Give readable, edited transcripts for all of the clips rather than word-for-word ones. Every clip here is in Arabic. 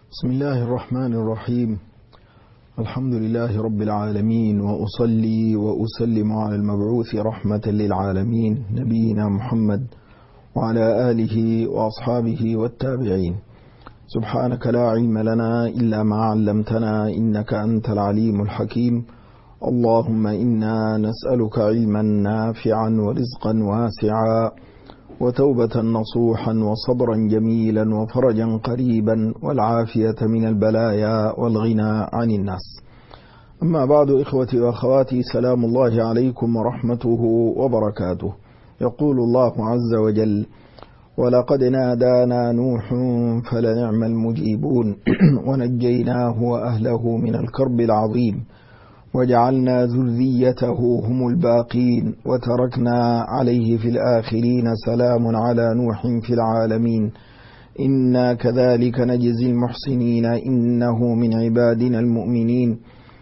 بسم الله الرحمن الرحيم. الحمد لله رب العالمين، وأصلي وأسلم على المبعوث رحمة للعالمين نبينا محمد وعلى آله وأصحابه والتابعين. سبحانك لا علم لنا إلا ما علمتنا إنك أنت العليم الحكيم. اللهم إنا نسألك علما نافعا ورزقا واسعا وتوبة نصوحا وصبرا جميلا وفرجا قريبا والعافية من البلايا والغنى عن الناس. أما بعد، إخوتي وأخواتي، سلام الله عليكم ورحمته وبركاته. يقول الله عز وجل: ولقد نادانا نوح فلنعم المجيبون ونجيناه وأهله من الكرب العظيم وجعلنا ذريته هم الباقين وتركنا عليه في الآخرين سلام على نوح في العالمين إنا كذلك نجزي المحسنين إنه من عبادنا المؤمنين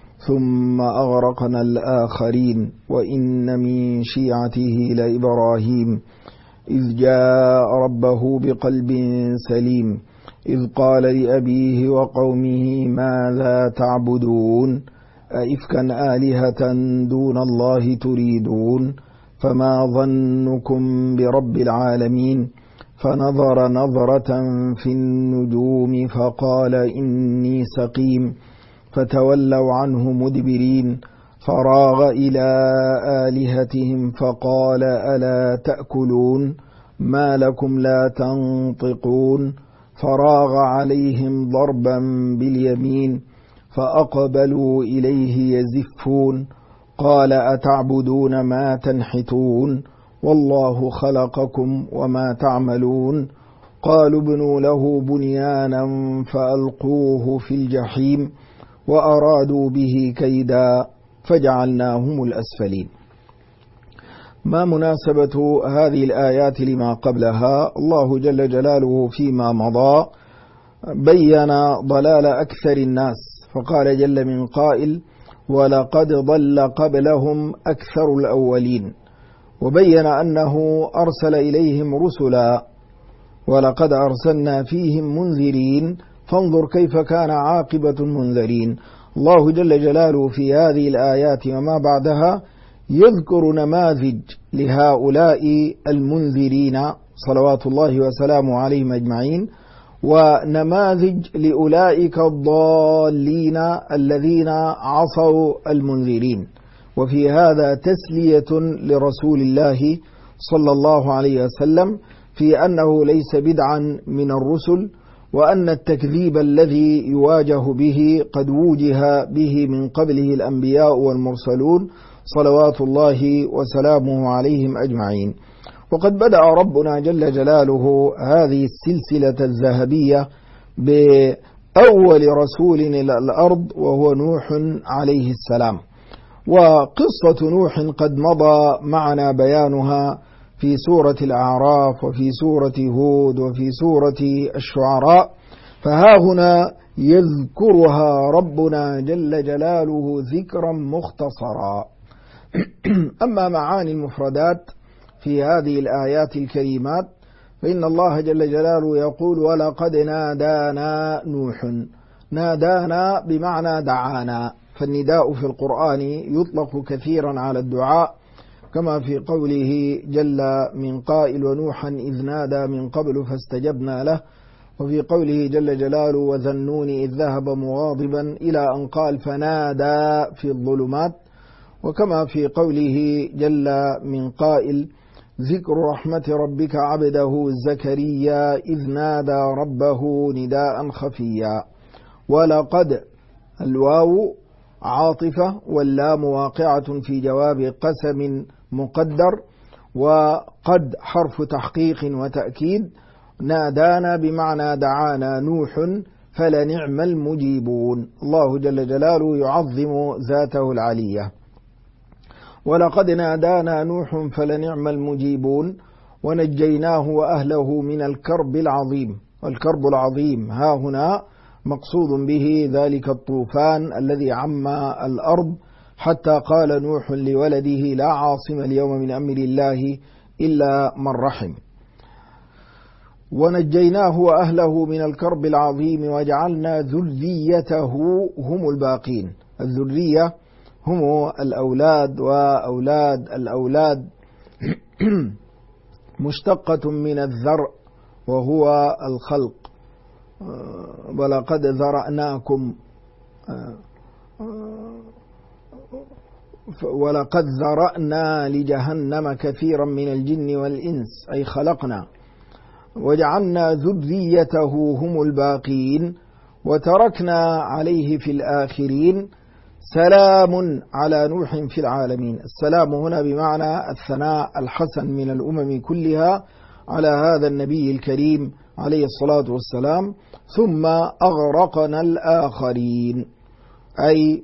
ثم أغرقنا الآخرين وإن من شيعته لإبراهيم إذ جاء ربه بقلب سليم إذ قال لأبيه وقومه ماذا تعبدون أئفكا آلهة دون الله تريدون فما ظنكم برب العالمين فنظر نظرة في النجوم فقال إني سقيم فتولوا عنه مدبرين فراغ إلى آلهتهم فقال ألا تأكلون ما لكم لا تنطقون فراغ عليهم ضربا باليمين فأقبلوا إليه يزفون قال أتعبدون ما تنحتون والله خلقكم وما تعملون قالوا ابنوا له بنيانا فألقوه في الجحيم وأرادوا به كيدا فجعلناهم الأسفلين. ما مناسبة هذه الآيات لما قبلها؟ الله جل جلاله فيما مضى بيّن ضلال أكثر الناس فقال جل من قائل: ولقد ضل قبلهم أكثر الأولين، وبين أنه أرسل إليهم رسلا ولقد أرسلنا فيهم منذرين فانظر كيف كان عاقبة المنذرين. الله جل جلاله في هذه الآيات وما بعدها يذكر نماذج لهؤلاء المنذرين صلوات الله وسلامه عليهم أجمعين، ونماذج لأولئك الضالين الذين عصوا المنذرين. وفي هذا تسلية لرسول الله صلى الله عليه وسلم في أنه ليس بدعا من الرسل، وأن التكذيب الذي يواجه به قد وجه به من قبله الأنبياء والمرسلون صلوات الله وسلامه عليهم أجمعين. وقد بدأ ربنا جل جلاله هذه السلسلة الذهبية بأول رسول إلى الأرض وهو نوح عليه السلام. وقصة نوح قد مضى معنا بيانها في سورة الأعراف وفي سورة هود وفي سورة الشعراء، فها هنا يذكرها ربنا جل جلاله ذكرا مختصرا. أما معاني المفردات في هذه الآيات الكريمات فإن الله جل جلاله يقول: ولقد نادانا نوح. نادانا بمعنى دعانا، فالنداء في القرآن يطلق كثيرا على الدعاء، كما في قوله جل من قائل: ونوحا إذ نادى من قبل فاستجبنا له، وفي قوله جل جلاله: وذا النون إذ ذهب مغاضبا، إلى أن قال: فنادى في الظلمات. وكما في قوله جل من قائل: ذكر رحمة ربك عبده زكريا إذ نادى ربه نداء خفيا. ولقد الواو عاطفة واللام واقعة في جواب قسم مقدر، وقد حرف تحقيق وتأكيد. نادانا بمعنى دعانا نوح فلنعم المجيبون. الله جل جلاله يعظم ذاته العلية. ولقد نادانا نوح فلنعم المجيبون ونجيناه وأهله من الكرب العظيم. والكرب العظيم ها هنا مقصود به ذلك الطوفان الذي عم الأرض حتى قال نوح لولده: لا عاصم اليوم من أمر الله إلا من رحم. ونجيناه وأهله من الكرب العظيم وجعلنا ذريته هم الباقين. الذرية هم الأولاد وأولاد الأولاد مشتقة من الذرء وهو الخلق. ولقد ذرأناكم ولقد ذرأنا لجهنم كثيرا من الجن والإنس أي خلقنا. وجعلنا ذريته هم الباقين وتركنا عليه في الآخرين سلام على نوح في العالمين. السلام هنا بمعنى الثناء الحسن من الأمم كلها على هذا النبي الكريم عليه الصلاة والسلام. ثم أغرقنا الآخرين أي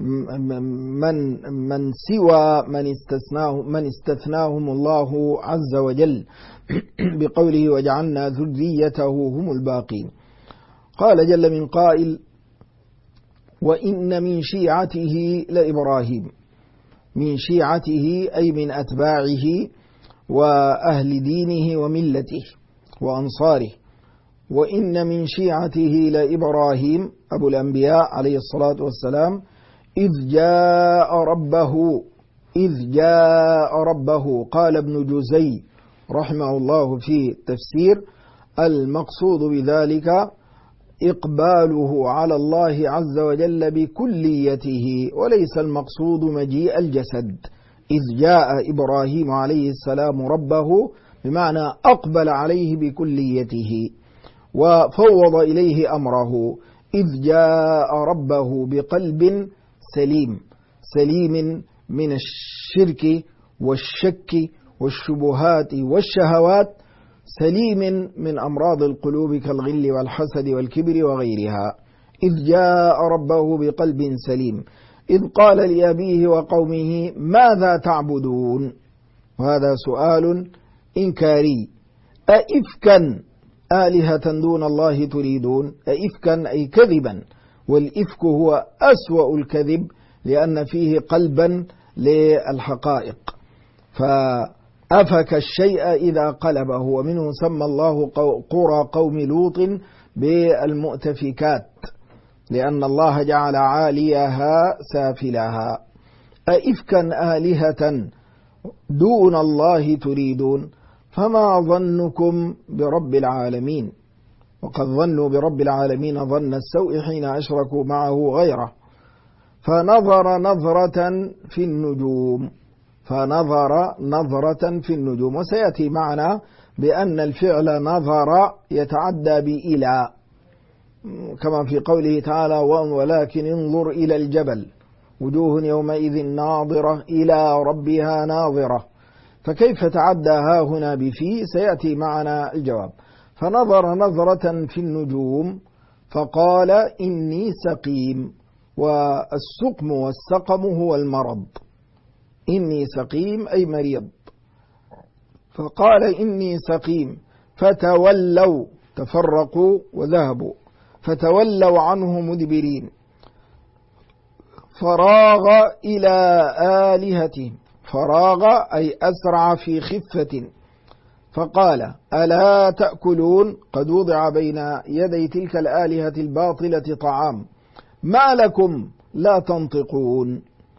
من سوى من استثناهم الله عز وجل بقوله وجعلنا ذريته هم الباقين. قال جل من قائل وإن من شيعته لإبراهيم. من شيعته أي من أتباعه وأهل دينه وملته وأنصاره. وإن من شيعته لإبراهيم أبو الأنبياء عليه الصلاة والسلام إذ جاء ربه. قال ابن جزي رحمه الله في التفسير المقصود بذلك إقباله على الله عز وجل بكليته وليس المقصود مجيء الجسد. إذ جاء إبراهيم عليه السلام ربه بمعنى أقبل عليه بكليته وفوض إليه أمره. إذ جاء ربه بقلب سليم من الشرك والشك والشبهات والشهوات، سليم من أمراض القلوب كالغل والحسد والكبر وغيرها. إذ جاء ربه بقلب سليم إذ قال لأبيه وقومه ماذا تعبدون. وهذا سؤال إنكاري. أئفكا آلهة دون الله تريدون. أئفكا أي كذبا، والإفك هو أسوأ الكذب لأن فيه قلبا للحقائق، فأفك الشيء إذا قلبه. ومنه سمى الله قرى قوم لوط بالمؤتفكات لأن الله جعل عاليها سافلها. أئفكا آلهة دون الله تريدون فما ظنكم برب العالمين. وقد ظنوا برب العالمين ظن السوء حين أشركوا معه غيره. فنظر نظرة في النجوم. وسيأتي معنا بأن الفعل نظر يتعدى بإلى كما في قوله تعالى ولكن انظر إلى الجبل وجوه يومئذ ناظرة إلى ربها ناظرة. فكيف تعدى ها هنا بفي؟ سيأتي معنا الجواب. فنظر نظرة في النجوم فقال إني سقيم. والسقم والسقم هو المرض. إني سقيم أي مريض. فقال إني سقيم فتولوا، تفرقوا وذهبوا، فتولوا عنه مدبرين. فراغ إلى آلهتهم. فراغ أي أسرع في خفة. فقال ألا تأكلون. قد وضع بين يدي تلك الآلهة الباطلة طعام ما لكم لا تنطقون.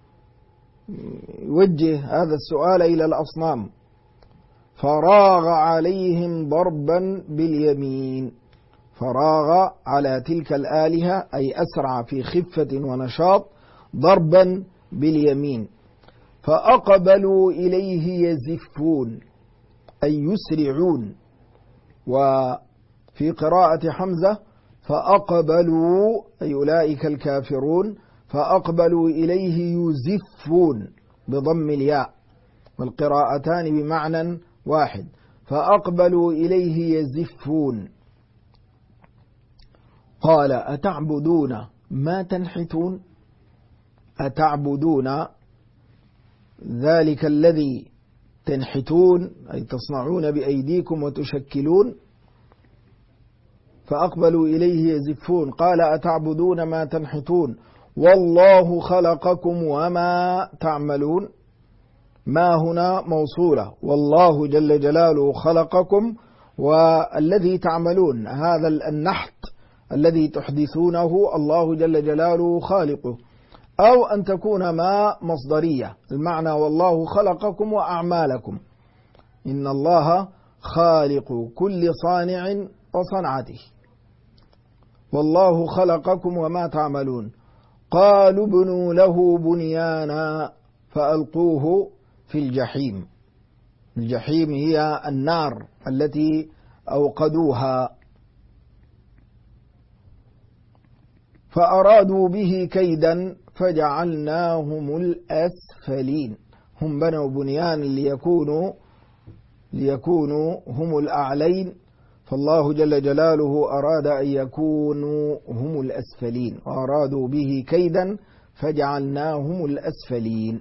يوجه هذا السؤال إلى الأصنام. فراغ عليهم ضربا باليمين. فراغ على تلك الآلهة أي أسرع في خفة ونشاط ضربا باليمين. فأقبلوا إليه يزفون أي يسرعون. وفي قراءة حمزة فأقبلوا أي أولئك الكافرون فأقبلوا إليه يزفون بضم الياء، والقراءتان بمعنى واحد. فأقبلوا إليه يزفون. قال أتعبدون ما تنحتون. أتعبدون ذلك الذي تنحتون أي تصنعون بأيديكم وتشكلون. فأقبلوا إليه يزفون. قال أتعبدون ما تنحتون والله خلقكم وما تعملون. ما هنا موصولة، والله جل جلاله خلقكم والذي تعملون هذا النحت الذي تحدثونه الله جل جلاله خالقه، أو أن تكون ما مصدرية، المعنى والله خلقكم وأعمالكم، إن الله خالق كل صانع وصنعته، والله خلقكم وما تعملون. قالوا ابنوا له بنيانا فألقوه في الجحيم. الجحيم هي النار التي أوقدوها. فأرادوا به كيدا فجعلناهم الأسفلين. هم بنوا بنيان ليكونوا هم الأعلين، فالله جل جلاله أراد أن يكونوا هم الأسفلين، وأرادوا به كيدا فجعلناهم الأسفلين.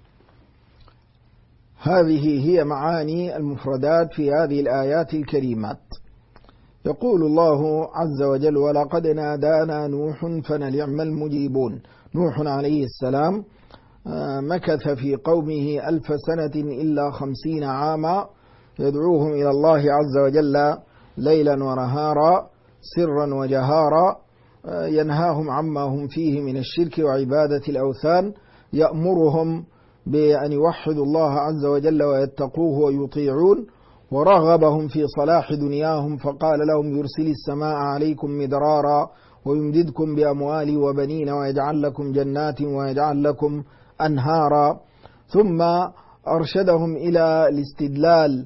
هذه هي معاني المفردات في هذه الآيات الكريمات. يقول الله عز وجل: ولقد نادانا نوح فنعم المجيبون. نوح عليه السلام مكث في قومه 1000 سنة إلا 50 عاما يدعوهم إلى الله عز وجل ليلا ونهارا سرا وجهارا، ينهاهم عما هم فيه من الشرك وعبادة الأوثان، يأمرهم بأن يوحدوا الله عز وجل ويتقوه ويطيعون، ورغبهم في صلاح دنياهم، فقال لهم: يرسل السماء عليكم مدرارا ويمددكم بأموال وبنين ويجعل لكم جنات ويجعل لكم أنهارا. ثم أرشدهم إلى الاستدلال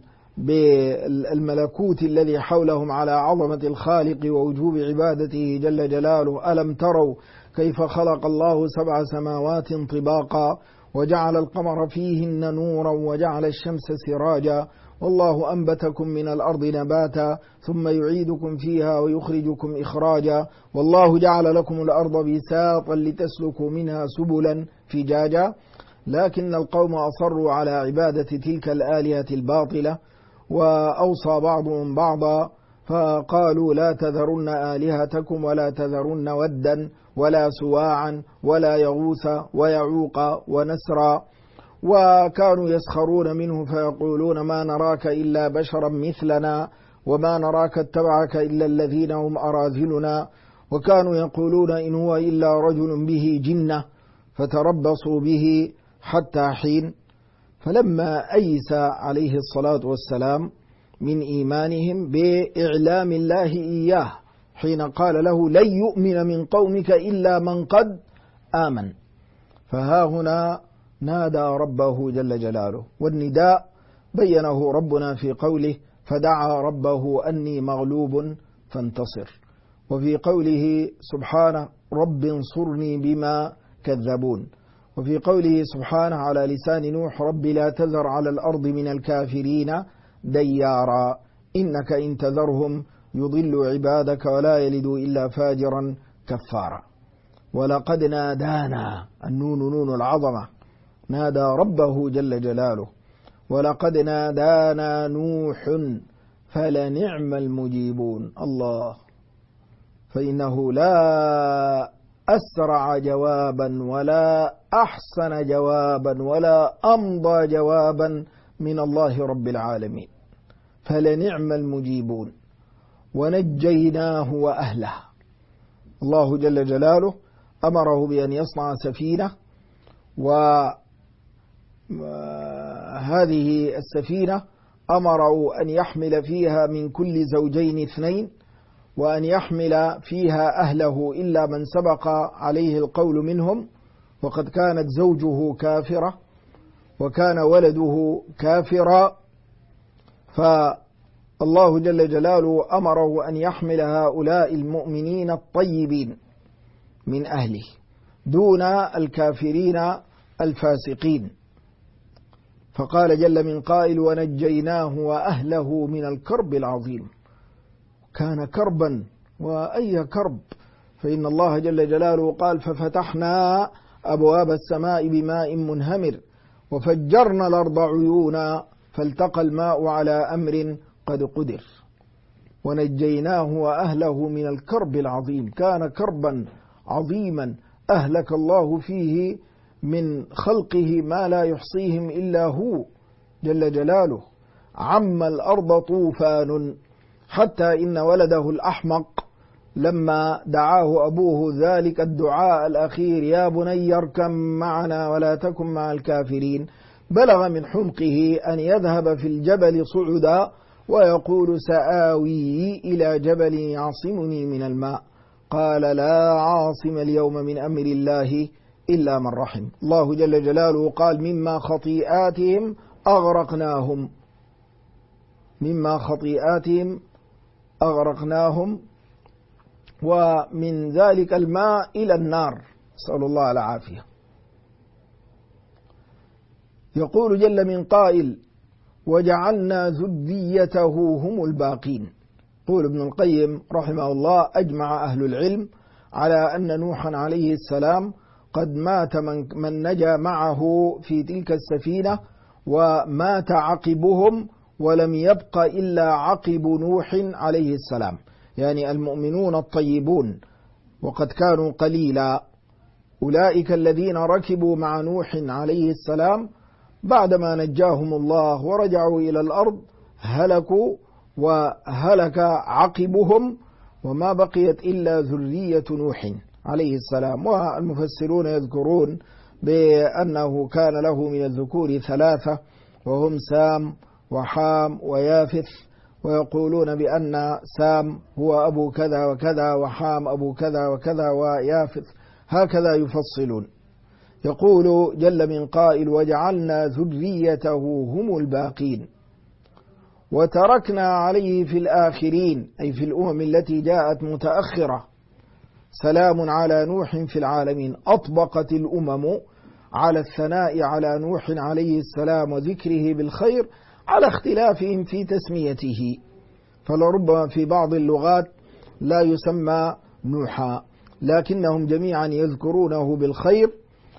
بالملكوت الذي حولهم على عظمة الخالق ووجوب عبادته جل جلاله. ألم تروا كيف خلق الله 7 سماوات طباقا وجعل القمر فيهن نورا وجعل الشمس سراجا والله أنبتكم من الأرض نباتا ثم يعيدكم فيها ويخرجكم إخراجا والله جعل لكم الأرض بساطا لتسلكوا منها سبلا فجاجا. لكن القوم أصروا على عبادة تلك الآلهة الباطلة، وأوصى بعضهم بعضا فقالوا: لا تذرن آلهتكم ولا تذرن ودا ولا سواعا ولا يغوث ويعوق ونسرا. وكانوا يسخرون منه فيقولون: ما نراك إلا بشرا مثلنا وما نراك اتبعك إلا الذين هم أراذلنا. وكانوا يقولون: إن هو إلا رجل به جنة فتربصوا به حتى حين. فلما أيس عليه الصلاة والسلام من إيمانهم بإعلام الله إياه حين قال له: لن يؤمن من قومك إلا من قد آمن، فها هنا نادى ربه جل جلاله. والنداء بينه ربنا في قوله: فدعا ربه أني مغلوب فانتصر، وفي قوله سبحانه: رب انصرني بما كذبون، وفي قوله سبحانه على لسان نوح: رب لا تذر على الأرض من الكافرين ديارا إنك إن تذرهم يضل عبادك ولا يلدوا إلا فاجرا كفارا. ولقد نادانا، النون نون العظمة، نادى ربه جل جلاله. ولقد نادانا نوح فلنعم المجيبون. الله، فإنه لا أسرع جوابا ولا أحسن جوابا ولا أمضى جوابا من الله رب العالمين. فلنعم المجيبون. ونجيناه وأهله. الله جل جلاله أمره بأن يصنع سفينة، وهذه السفينة أمره أن يحمل فيها من كل زوجين 2، وأن يحمل فيها أهله إلا من سبق عليه القول منهم، وقد كانت زوجه كافرة وكان ولده كافرا، فالله جل جلاله أمره أن يحمل هؤلاء المؤمنين الطيبين من أهله دون الكافرين الفاسقين. فقال جل من قائل: ونجيناه وأهله من الكرب العظيم. كان كربا، وأي كرب، فإن الله جل جلاله قال: ففتحنا أبواب السماء بماء منهمر وفجرنا الأرض عيونا فالتقى الماء على أمر قد قدر. ونجيناه وأهله من الكرب العظيم. كان كربا عظيما أهلك الله فيه من خلقه ما لا يحصيهم إلا هو جل جلاله. عم الأرض طوفان حتى إن ولده الأحمق لما دعاه أبوه ذلك الدعاء الأخير يا بني اركب معنا ولا تكن مع الكافرين، بلغ من حمقه أن يذهب في الجبل صعدا ويقول سآوي إلى جبل يعصمني من الماء، قال لا عاصم اليوم من أمر الله إلا من رحم. الله جل جلاله قال مما خطيئاتهم أغرقناهم، مما خطيئاتهم أغرقناهم، ومن ذلك الماء إلى النار، نسأل الله العافية. يقول جل من قائل وجعلنا ذريته هم الباقين. يقول ابن القيم رحمه الله أجمع أهل العلم على أن نوحا عليه السلام قد مات من نجا معه في تلك السفينة، ومات عقبهم، ولم يبق إلا عقب نوح عليه السلام، يعني المؤمنون الطيبون، وقد كانوا قليلا. أولئك الذين ركبوا مع نوح عليه السلام بعدما نجاهم الله ورجعوا إلى الأرض هلكوا وهلك عقبهم، وما بقيت إلا ذرية نوح عليه السلام. والمفسرون يذكرون بأنه كان له من الذكور 3 وهم سام وحام ويافث، ويقولون بأن سام هو أبو كذا وكذا وحام أبو كذا وكذا ويافث، هكذا يفصلون. يقول جل من قائل وجعلنا ذريته هم الباقين وتركنا عليه في الآخرين، أي في الأمم التي جاءت متأخرة، سلام على نوح في العالمين. أطبقت الأمم على الثناء على نوح عليه السلام وذكره بالخير على اختلافهم في تسميته، فلربما في بعض اللغات لا يسمى نوحا، لكنهم جميعا يذكرونه بالخير،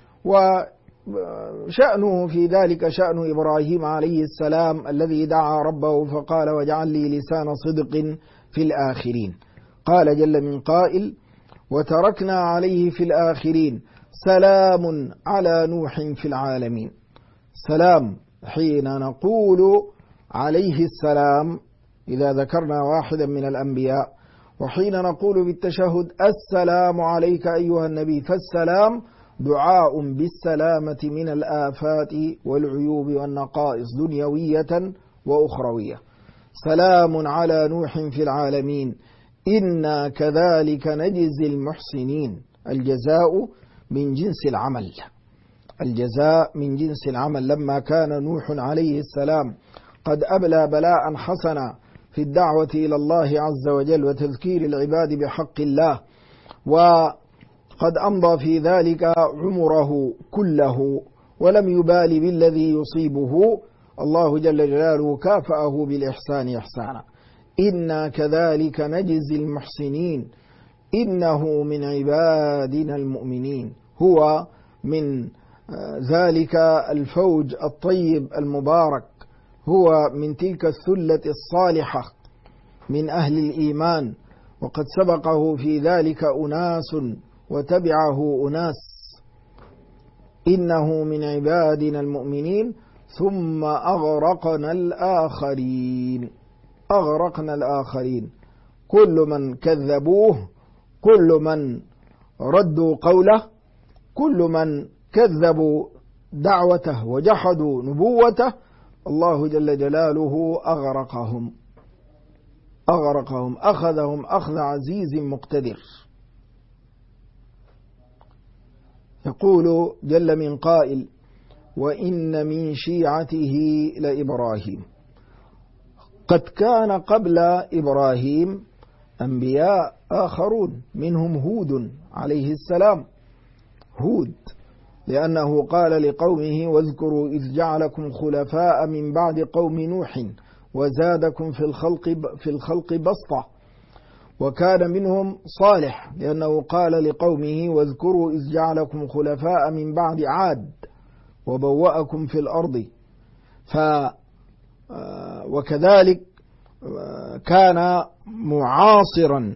وشأنه في ذلك شأن إبراهيم عليه السلام الذي دعا ربه فقال واجعل لي لسان صدق في الآخرين. قال جل من قائل وتركنا عليه في الآخرين سلام على نوح في العالمين. سلام حين نقول عليه السلام إذا ذكرنا واحدا من الأنبياء، وحين نقول بالتشهد السلام عليك أيها النبي، فالسلام دعاء بالسلامة من الآفات والعيوب والنقائص دنيوية وأخروية. سلام على نوح في العالمين إنا كذلك نجزي المحسنين. الجزاء من جنس العمل، الجزاء من جنس العمل. لما كان نوح عليه السلام قد أبلى بلاء حسنا في الدعوة إلى الله عز وجل وتذكير العباد بحق الله، وقد أمضى في ذلك عمره كله ولم يبال بالذي يصيبه، الله جل جلاله كافأه بالإحسان إحسانا. إنا كذلك نجزي المحسنين إنه من عبادنا المؤمنين. هو من ذلك الفوج الطيب المبارك، هو من تلك الثلة الصالحة من أهل الإيمان، وقد سبقه في ذلك أناس وتبعه أناس. إنه من عبادنا المؤمنين ثم أغرقنا الآخرين. أغرقنا الآخرين، كل من كذبوه، كل من ردوا قوله، كل من كذبوا دعوته وجحدوا نبوته، الله جل جلاله أغرقهم، أخذهم أخذ عزيز مقتدر. يقول جل من قائل وإن من شيعته لإبراهيم. قد كان قبل إبراهيم أنبياء آخرون، منهم هود عليه السلام، هود لأنه قال لقومه واذكروا إذ جعلكم خلفاء من بعد قوم نوح وزادكم في الخلق بسطة. وكان منهم صالح لأنه قال لقومه واذكروا إذ جعلكم خلفاء من بعد عاد وبوأكم في الأرض. وكذلك كان معاصرا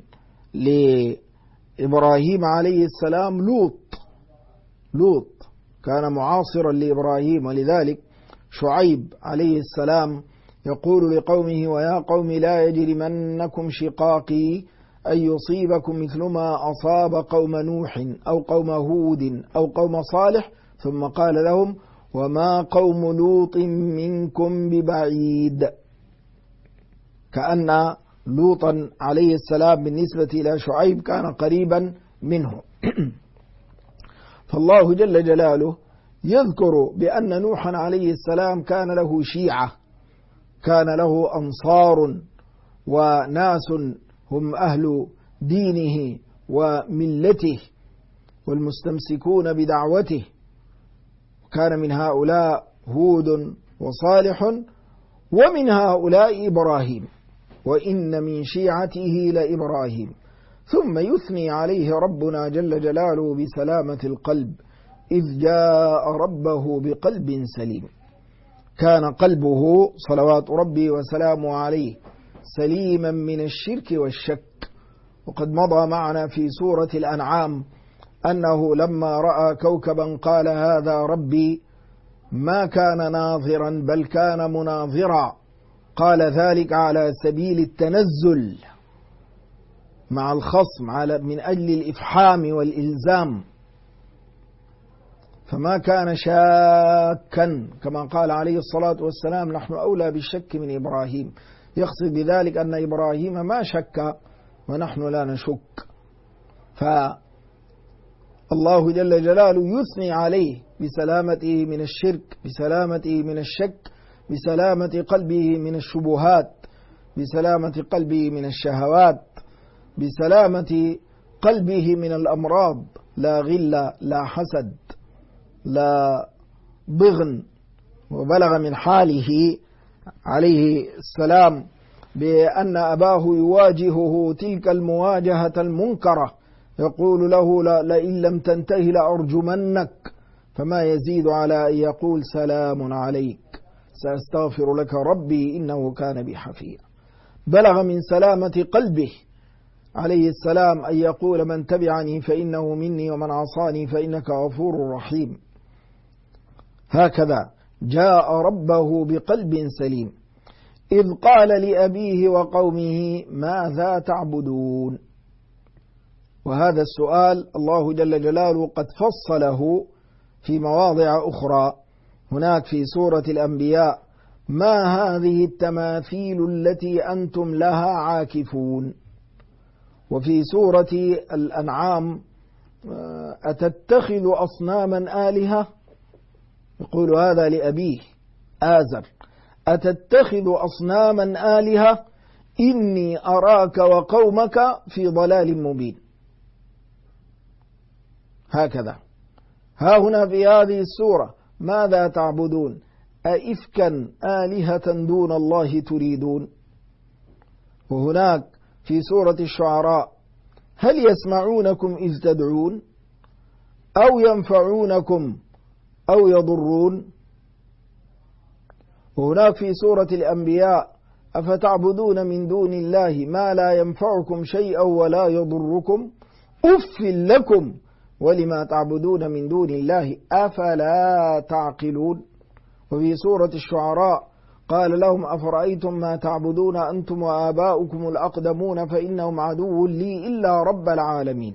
لإبراهيم عليه السلام لوط كان معاصرا لإبراهيم، ولذلك شعيب عليه السلام يقول لقومه ويا قوم لا يجرمنكم شقاقي أن يصيبكم مثل ما أصاب قوم نوح أو قوم هود أو قوم صالح ثم قال لهم وما قوم لوط منكم ببعيد، كأن لوطا عليه السلام بالنسبة إلى شعيب كان قريبا منه. فالله جل جلاله يذكر بأن نوحا عليه السلام كان له شيعة، كان له أنصار وناس هم أهل دينه وملته والمستمسكون بدعوته، كان من هؤلاء هود وصالح ومن هؤلاء إبراهيم، وإن من شيعته لإبراهيم. ثم يثني عليه ربنا جل جلاله بسلامة القلب إذ جاء ربه بقلب سليم، كان قلبه صلوات ربي وسلامه عليه سليما من الشرك والشك. وقد مضى معنا في سورة الأنعام أنه لما رأى كوكبا قال هذا ربي ما كان ناظرا بل كان مناظرا، قال ذلك على سبيل التنزل مع الخصم من أجل الإفحام والإلزام، فما كان شاكا كما قال عليه الصلاة والسلام نحن أولى بالشك من إبراهيم، يقصد بذلك أن إبراهيم ما شك ونحن لا نشك. فالله جل جلاله يثني عليه بسلامته من الشرك، بسلامته من الشك، بسلامة قلبه من الشبهات، بسلامة قلبه من الشهوات، بسلامة قلبه من الأمراض، لا غل لا حسد لا ضغن. وبلغ من حاله عليه السلام بأن أباه يواجهه تلك المواجهة المنكرة، يقول له لئن لم تنته لأرجمنك، فما يزيد على أن يقول سلام عليك سأستغفر لك ربي إنه كان بي حفيا. بلغ من سلامة قلبه عليه السلام أن يقول من تبعني فإنه مني ومن عصاني فإنك غفور رحيم. هكذا جاء ربه بقلب سليم إذ قال لأبيه وقومه ماذا تعبدون. وهذا السؤال الله جل جلاله قد فصله في مواضع أخرى، هناك في سورة الأنبياء ما هذه التماثيل التي أنتم لها عاكفون، وفي سورة الأنعام أتتخذ أصناما آلهة، يقول هذا لأبيه آزر أتتخذ أصناما آلهة إني أراك وقومك في ضلال مبين. هكذا ها هنا في هذه السورة ماذا تعبدون أئفكا آلهة دون الله تريدون. وهناك في سورة الشعراء هل يسمعونكم إذ تدعون أو ينفعونكم أو يضرون. وهناك في سورة الأنبياء أفتعبدون من دون الله ما لا ينفعكم شيئا ولا يضركم أف لكم ولما تعبدون من دون الله أفلا تعقلون. وفي سورة الشعراء قال لهم أفرأيتم ما تعبدون أنتم وآباؤكم الأقدمون فإنهم عدو لي إلا رب العالمين.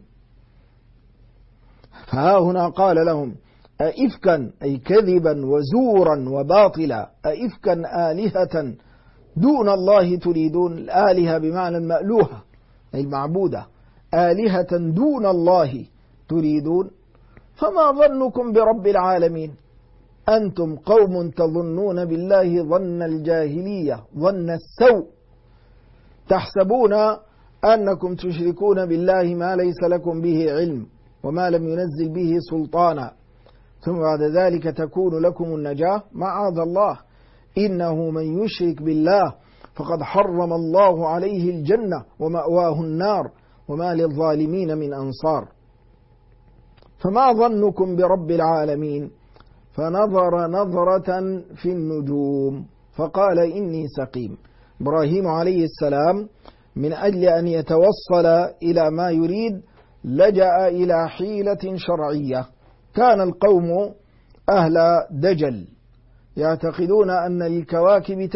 فها هنا قال لهم أئفكا أي كذبا وزورا وباطلا أئفكا آلهة دون الله تريدون. الآلهة بمعنى المألوهة أي المعبودة، آلهة دون الله تريدون. فما ظنكم برب العالمين أنتم قوم تظنون بالله ظن الجاهلية ظن السوء، تحسبون أنكم تشركون بالله ما ليس لكم به علم وما لم ينزل به سلطانا، ثم بعد ذلك تكون لكم النجاة. معاذ الله، إنه من يشرك بالله فقد حرم الله عليه الجنة ومأواه النار وما للظالمين من أنصار. فما ظنكم برب العالمين فنظر نظرة في النجوم فقال إني سقيم. إبراهيم عليه السلام من أجل أن يتوصل إلى ما يريد لجأ إلى حيلة شرعية. كان القوم أهل دجل يعتقدون أن للكواكب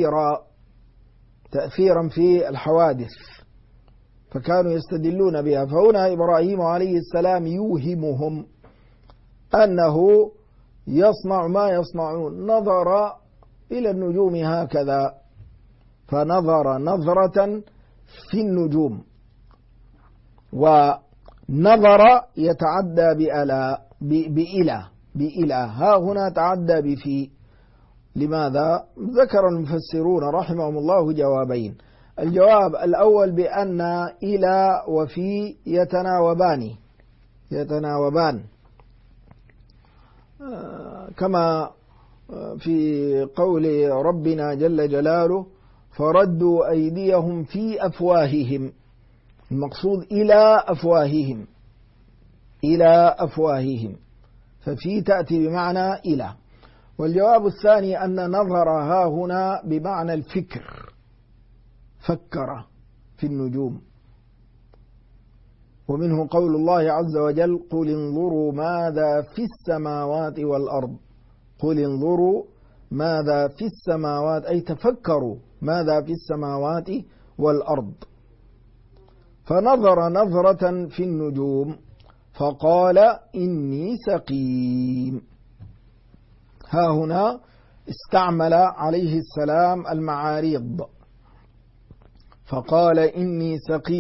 تأثيرا في الحوادث، فكانوا يستدلون بها. فهنا إبراهيم عليه السلام يوهمهم أنه يصنع ما يصنعون، نظر إلى النجوم هكذا، فنظر نظرة في النجوم، ونظر يتعدى بإلى ها هنا تعدى بفي. لماذا؟ ذكر المفسرون رحمهم الله جوابين. الجواب الأول بأن إلى وفي يتناوبان كما في قول ربنا جل جلاله فردوا أيديهم في أفواههم، المقصود إلى أفواههم، ففي تأتي بمعنى إلى. والجواب الثاني أن نظر ها هنا بمعنى الفكر، فكر في النجوم. ومنه قول الله عز وجل قل انظروا ماذا في السماوات والأرض، قل انظروا ماذا في السماوات، أي تفكروا ماذا في السماوات والأرض. فنظر نظرة في النجوم فقال إني سقيم. ها هنا استعمل عليه السلام المعاريض، فقال إني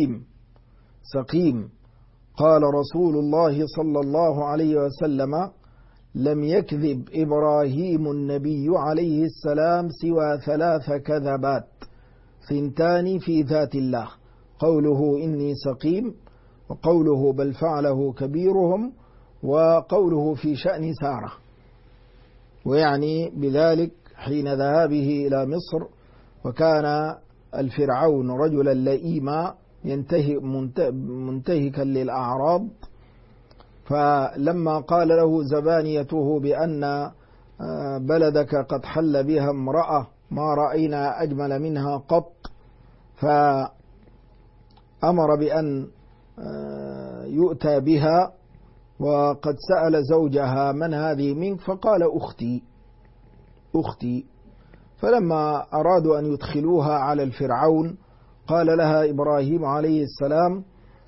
سقيم. قال رسول الله صلى الله عليه وسلم لم يكذب إبراهيم النبي عليه السلام سوى 3 كذبات، 2 في ذات الله، قوله إني سقيم، وقوله بل فعله كبيرهم، وقوله في شأن سارة. ويعني بذلك حين ذهابه إلى مصر، وكان الفرعون رجلا لئيما منتهكا للأعراض، فلما قال له زبانيته بأن بلدك قد حل بها امرأة ما رأينا أجمل منها قط، فأمر بأن يؤتى بها، وقد سأل زوجها من هذه منك، فقال أختي. فلما أرادوا أن يدخلوها على الفرعون قال لها إبراهيم عليه السلام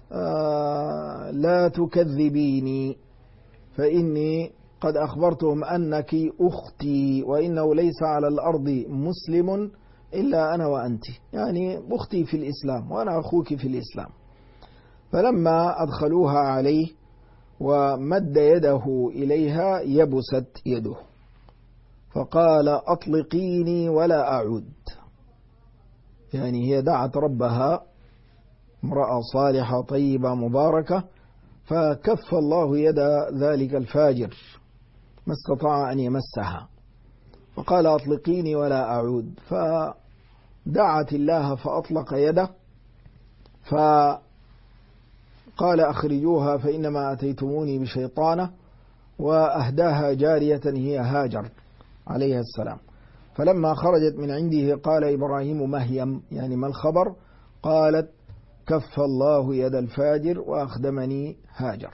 لا تكذبيني، فإني قد أخبرتهم أنك أختي، وإنه ليس على الأرض مسلم إلا أنا وأنت، يعني أختي في الإسلام وأنا أخوك في الإسلام. فلما أدخلوها عليه ومد يده إليها يبست يده، فقال أطلقيني ولا أعود. يعني هي دعت ربها، امرأة صالحة طيبة مباركة، فكف الله يد ذلك الفاجر ما استطاع أن يمسها، فقال أطلقيني ولا أعود. فدعت الله فأطلق يده، فقال أخرجوها فإنما أتيتموني بشيطانة، وأهداها جارية هي هاجر عليها السلام. فلما خرجت من عنده قال إبراهيم مهيم، يعني ما الخبر؟ قالت كف الله يد الفاجر وأخدمني هاجر.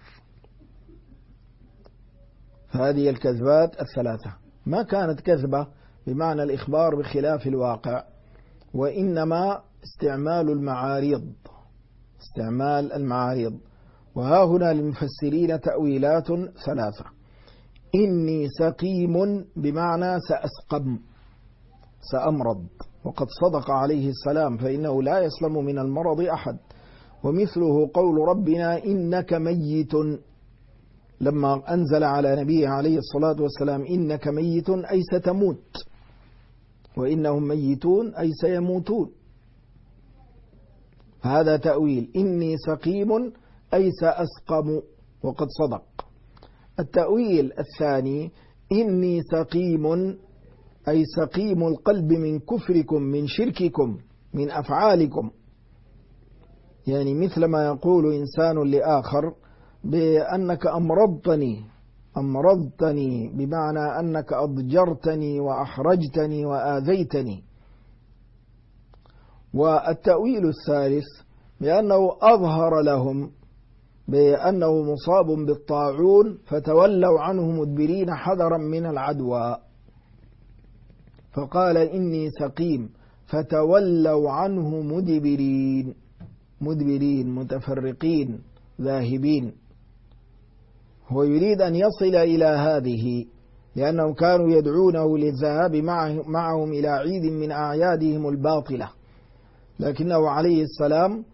فهذه الكذبات 3 ما كانت كذبة بمعنى الإخبار بخلاف الواقع، وإنما استعمال المعاريض. وها هنا للمفسرين تأويلات 3. إني سقيم بمعنى سأمرض، وقد صدق عليه السلام، فإنه لا يسلم من المرض أحد. ومثله قول ربنا إنك ميت، لما أنزل على نبيه عليه الصلاة والسلام إنك ميت أي ستموت، وإنهم ميتون أي سيموتون. هذا تأويل. إني سقيم أي سأسقم، وقد صدق. التأويل الثاني إني سقيم أي سقيم القلب من كفركم، من شرككم، من أفعالكم. يعني مثل ما يقول إنسان لآخر بأنك أمرضتني بمعنى أنك أضجرتني وأحرجتني وآذيتني. والتأويل الثالث بأنه أظهر لهم بأنه مصاب بالطاعون فتولوا عنه مدبرين حذرا من العدوى. فقال إني سقيم فتولوا عنه مدبرين متفرقين ذاهبين. هو يريد أن يصل إلى هذه، لأنهم كانوا يدعونه للذهاب معهم إلى عيد من أعيادهم الباطلة، لكنه عليه السلام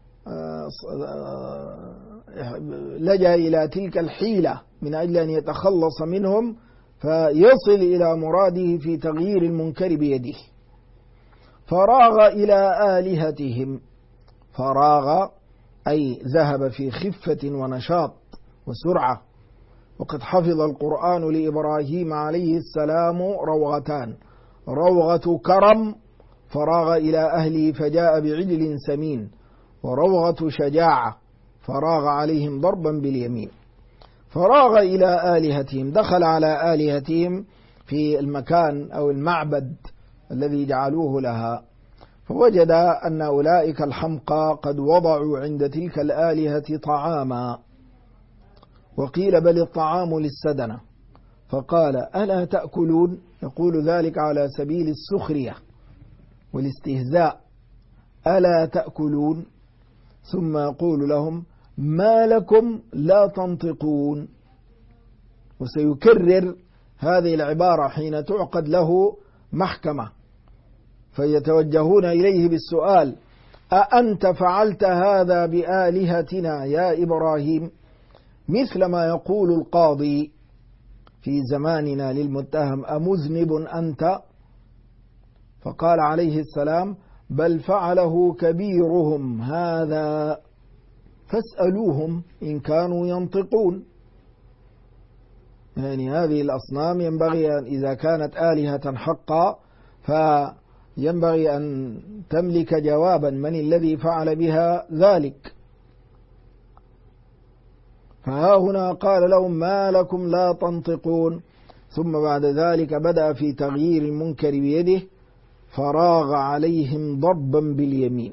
لجأ إلى تلك الحيلة من أجل أن يتخلص منهم فيصل إلى مراده في تغيير المنكر بيده. فراغ إلى آلهتهم، فراغ أي ذهب في خفة ونشاط وسرعة. وقد حفظ القرآن لإبراهيم عليه السلام روغتان: روغة كرم فراغ إلى أهله فجاء بعجل سمين، وروغة شجاعة فراغ عليهم ضربا باليمين. فراغ إلى آلهتهم، دخل على آلهتهم في المكان أو المعبد الذي جعلوه لها، فوجد أن أولئك الحمقى قد وضعوا عند تلك الآلهة طعاما، وقيل بل الطعام للسدنة، فقال ألا تأكلون؟ يقول ذلك على سبيل السخرية والاستهزاء: ألا تأكلون؟ ثم يقول لهم ما لكم لا تنطقون. وسيكرر هذه العبارة حين تعقد له محكمة، فيتوجهون إليه بالسؤال: أأنت فعلت هذا بآلهتنا يا إبراهيم؟ مثل ما يقول القاضي في زماننا للمتهم: أمذنب أنت؟ فقال عليه السلام: بل فعله كبيرهم هذا فاسألوهم إن كانوا ينطقون. يعني هذه الأصنام ينبغي أن إذا كانت آلهة حقا فينبغي أن تملك جوابا من الذي فعل بها ذلك. فها هنا قال لهم ما لكم لا تنطقون، ثم بعد ذلك بدأ في تغيير المنكر بيده، فراغ عليهم ضربا باليمين،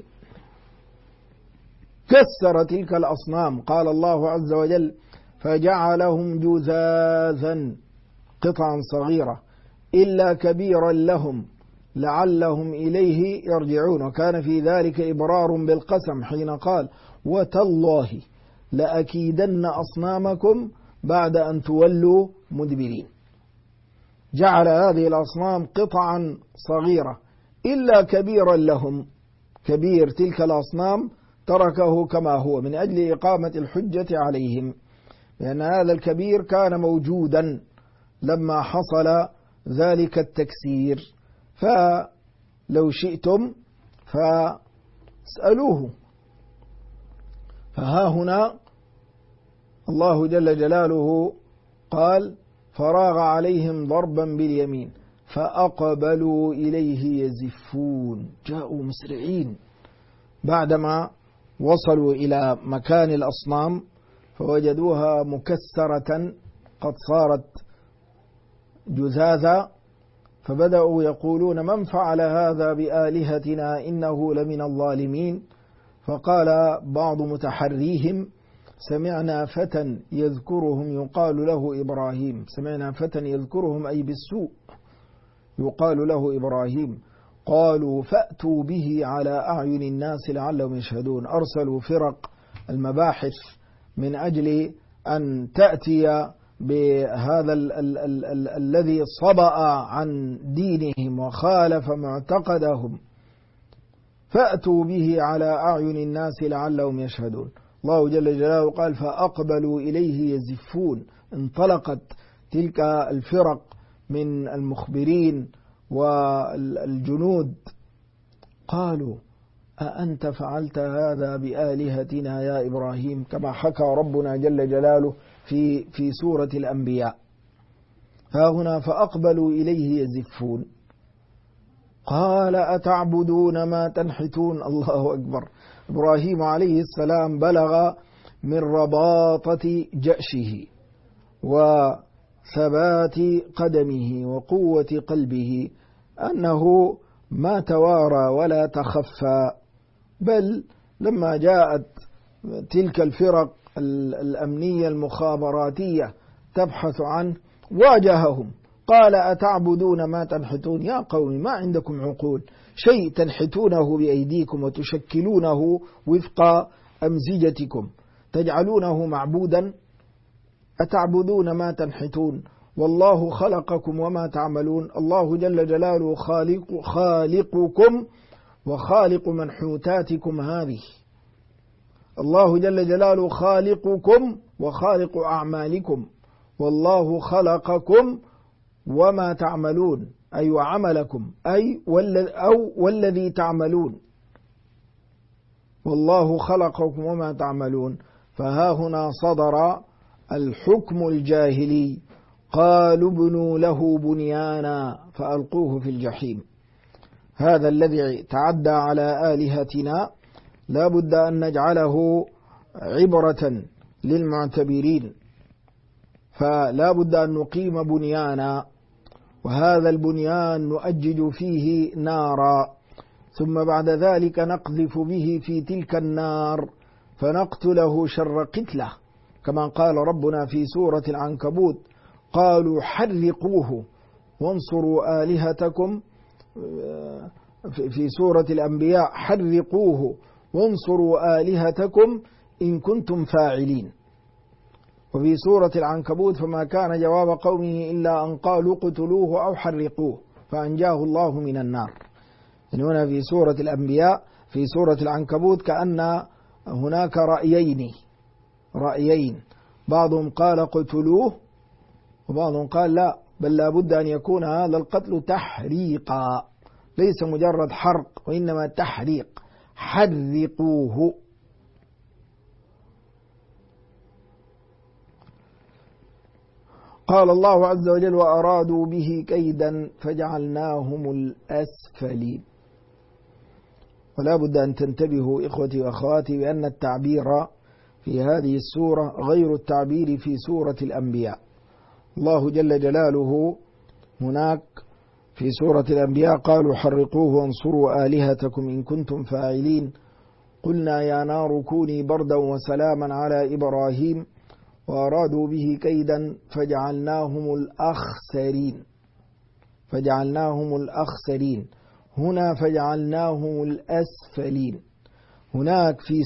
كسر تلك الأصنام. قال الله عز وجل: فجعلهم جذاذا قطعا صغيرة إلا كبيرا لهم لعلهم إليه يرجعون. وكان في ذلك إبرار بالقسم حين قال: وتالله لأكيدن أصنامكم بعد أن تولوا مدبرين. جعل هذه الأصنام قطعا صغيرة إلا كبيرا لهم، كبير تلك الأصنام تركه كما هو من أجل إقامة الحجة عليهم، لأن هذا الكبير كان موجودا لما حصل ذلك التكسير، فلو شئتم فاسألوه. فها هنا الله جل جلاله قال: فراغ عليهم ضربا باليمين فأقبلوا إليه يزفون. جاءوا مسرعين بعدما وصلوا إلى مكان الأصنام فوجدوها مكسرة قد صارت جذاذا، فبدأوا يقولون: من فعل هذا بآلهتنا إنه لمن الظالمين. فقال بعض متحريهم: سمعنا فتى يذكرهم يقال له إبراهيم. سمعنا فتى يذكرهم أي بالسوء، يقال له إبراهيم. قالوا: فأتوا به على أعين الناس لعلهم يشهدون. أرسلوا فرق المباحث من أجل أن تأتي بهذا الذي صبأ عن دينهم وخالف معتقدهم. فأتوا به على أعين الناس لعلهم يشهدون. الله جل جلاله قال: فأقبلوا إليه يزفون. انطلقت تلك الفرق من المخبرين والجنود، قالوا: أأنت فعلت هذا بآلهتنا يا إبراهيم؟ كما حكى ربنا جل جلاله في سورة الأنبياء. ها هنا فأقبلوا إليه يزفون. قال: أتعبدون ما تنحتون. الله أكبر. إبراهيم عليه السلام بلغ من رباطة جأشه وثبات قدمه وقوة قلبه أنه ما توارى ولا تخفى، بل لما جاءت تلك الفرق الأمنية المخابراتية تبحث عنه واجههم قال أتعبدون ما تنحتون. يا قوم ما عندكم عقول، شيء تنحتونه بأيديكم وتشكلونه وفق أمزجتكم تجعلونه معبودا. أتعبدون ما تنحتون والله خلقكم وما تعملون. الله جل جلاله خالقكم وخالق منحوتاتكم هذه. الله جل جلاله خالقكم وخالق أعمالكم، والله خلقكم وما تعملون أي وعملكم والذي تعملون. والله خلقكم وما تعملون. فها هنا صدر الحكم الجاهلي، قالوا ابنوا له بنيانا فألقوه في الجحيم. هذا الذي تعدى على آلهتنا لا بد أن نجعله عبرة للمعتبرين، فلا بد أن نقيم بنيانا، وهذا البنيان نؤجج فيه نارا، ثم بعد ذلك نقذف به في تلك النار فنقتله شر قتله، كما قال ربنا في سورة العنكبوت قالوا حرقوه وانصروا آلهتكم. في سورة الأنبياء حرقوه وانصروا آلهتكم إن كنتم فاعلين. وفي سورة العنكبوت فما كان جواب قومه إلا أن قالوا قتلوه أو حرقوه فأنجاه الله من النار. يعني هنا في سورة الأنبياء، في سورة العنكبوت كأن هناك رأيين، بعضهم قال قتلوه وبعضهم قال لا، بل لا بد أن يكون هذا القتل تحريقا، ليس مجرد حرق وإنما تحريق، حرقوه. قال الله عز وجل وأرادوا به كيدا فجعلناهم الأسفلين. ولا بد أن تنتبهوا إخوتي وأخواتي بأن التعبير في هذه السورة غير التعبير في سورة الأنبياء. الله جل جلاله هناك في سورة الأنبياء قالوا حرقوه وانصروا آلهتكم إن كنتم فاعلين. قلنا يا نار كوني بردا وسلاما على إبراهيم وأرادوا به كيدا فجعلناهم الأخسرين. هنا فجعلناهم الأسفلين. هناك في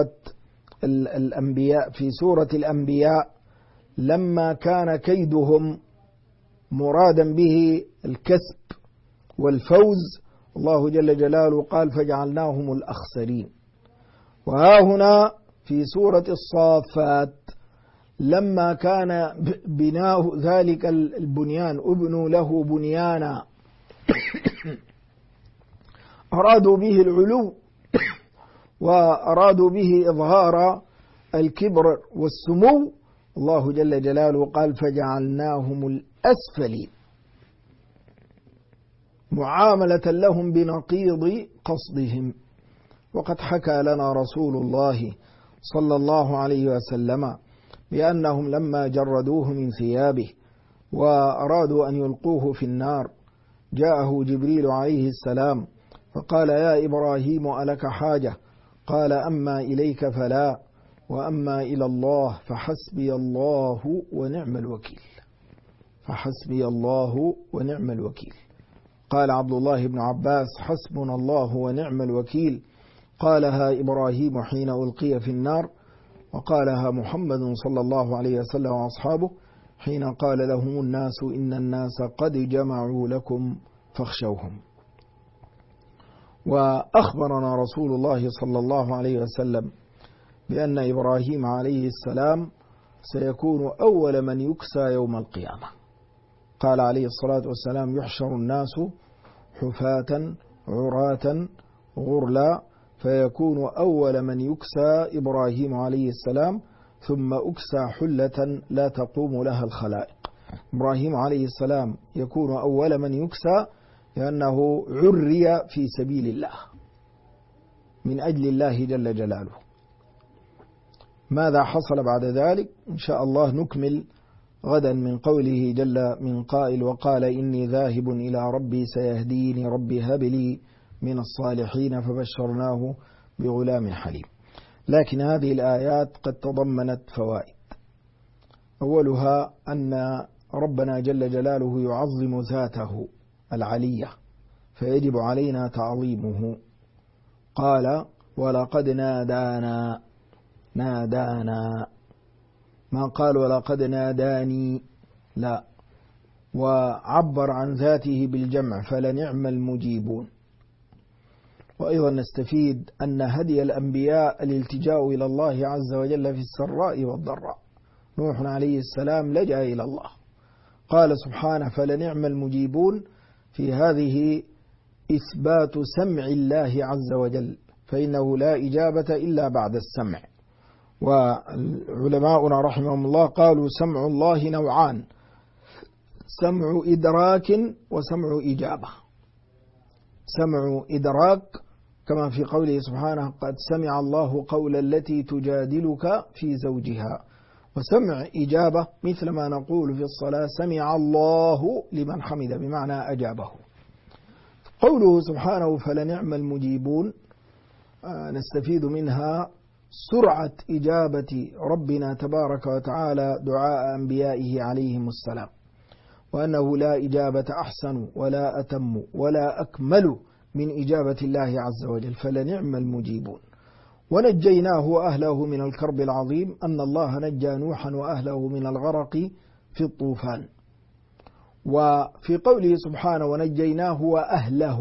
سورة الأنبياء لما كان كيدهم مرادا به الكسب والفوز، الله جل جلاله قال فجعلناهم الأخسرين. وها هنا في سورة الصافات لما كان بناء ذلك البنيان ابنوا له بنيانا أرادوا به العلو وأرادوا به إظهار الكبر والسمو، الله جل جلاله قال فجعلناهم الأسفلين، معاملة لهم بنقيض قصدهم. وقد حكى لنا رسول الله صلى الله عليه وسلم بأنهم لما جردوه من ثيابه وأرادوا أن يلقوه في النار جاءه جبريل عليه السلام فقال يا إبراهيم ألك حاجة؟ قال أما إليك فلا، وأما إلى الله فحسبي الله ونعم الوكيل. فحسبي الله ونعم الوكيل. قال عبد الله بن عباس حسبنا الله ونعم الوكيل، قالها إبراهيم حين ألقي في النار، وقالها محمد صلى الله عليه وسلم وأصحابه حين قال لهم الناس إن الناس قد جمعوا لكم فاخشوهم. وأخبرنا رسول الله صلى الله عليه وسلم بأن إبراهيم عليه السلام سيكون أول من يكسى يوم القيامة. قال عليه الصلاة والسلام يحشر الناس حفاة عراة غرلا، فيكون أول من يكسى إبراهيم عليه السلام، ثم أكسى حلة لا تقوم لها الخلائق. إبراهيم عليه السلام يكون أول من يكسى لأنه عري في سبيل الله من أجل الله جل جلاله. ماذا حصل بعد ذلك؟ إن شاء الله نكمل غدا من قوله جل من قائل وقال إني ذاهب إلى ربي سيهديني ربي هب لي من الصالحين فبشرناه بغلام حليم. لكن هذه الآيات قد تضمنت فوائد. أولها أن ربنا جل جلاله يعظم ذاته العلية، فيجب علينا تعظيمه. قال ولقد نادانا، نادانا، ما قال ولقد ناداني، لا، وعبر عن ذاته بالجمع فلنعم المجيبون. وأيضا نستفيد أن هدي الأنبياء الالتجاء إلى الله عز وجل في السراء والضراء. نوح عليه السلام لجأ إلى الله، قال سبحانه فلنعم المجيبون، في هذه إثبات سمع الله عز وجل، فإنه لا إجابة إلا بعد السمع. وعلماؤنا رحمهم الله قالوا سمع الله نوعان: سمع إدراك وسمع إجابة. سمع إدراك كما في قوله سبحانه قد سمع الله قول التي تجادلك في زوجها، وسمع إجابة مثل ما نقول في الصلاة سمع الله لمن حمد، بمعنى أجابه. قوله سبحانه فلنعم المجيبون نستفيد منها سرعة إجابة ربنا تبارك وتعالى دعاء أنبيائه عليهم السلام، وأنه لا إجابة أحسن ولا أتم ولا أكمل من إجابة الله عز وجل، فلنعم المجيبون. ونجيناه وأهله من الكرب العظيم، أن الله نجى نوحا وأهله من الغرق في الطوفان. وفي قوله سبحانه ونجيناه وأهله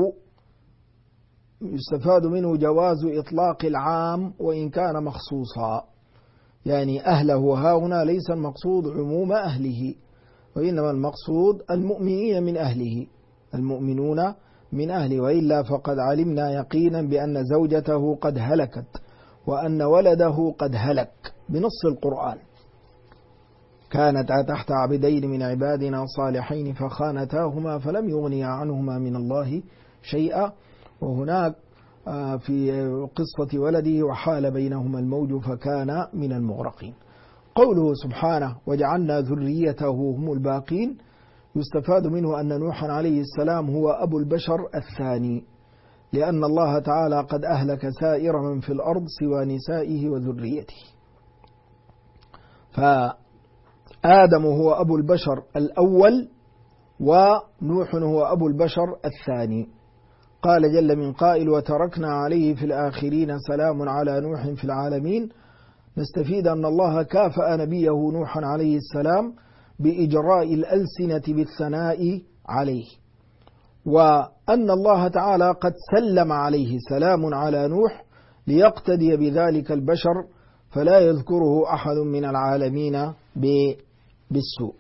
يستفاد منه جواز إطلاق العام وإن كان مخصوصا، يعني أهله ها هنا ليس المقصود عموم أهله، وإنما المقصود المؤمنين من أهله، المؤمنون من أهله، وإلا فقد علمنا يقينا بأن زوجته قد هلكت وأن ولده قد هلك بنص القرآن. كانتا تحت عبدين من عبادنا صالحين فخانتاهما فلم يغنيا عنهما من الله شيئا. وهناك في قصة ولده وحال بينهما الموج فكان من المغرقين. قوله سبحانه وجعلنا ذريته هم الباقين يستفاد منه أن نوحا عليه السلام هو أبو البشر الثاني، لأن الله تعالى قد أهلك سائر من في الأرض سوى نسائه وذريته، فآدم هو أبو البشر الأول ونوح هو أبو البشر الثاني. قال جل من قائل وتركنا عليه في الآخرين سلام على نوح في العالمين. نستفيد أن الله كافأ نبيه نوحا عليه السلام بإجراء الألسنة بالثناء عليه، وأن الله تعالى قد سلم عليه سلام على نوح ليقتدي بذلك البشر فلا يذكره أحد من العالمين بالسوء.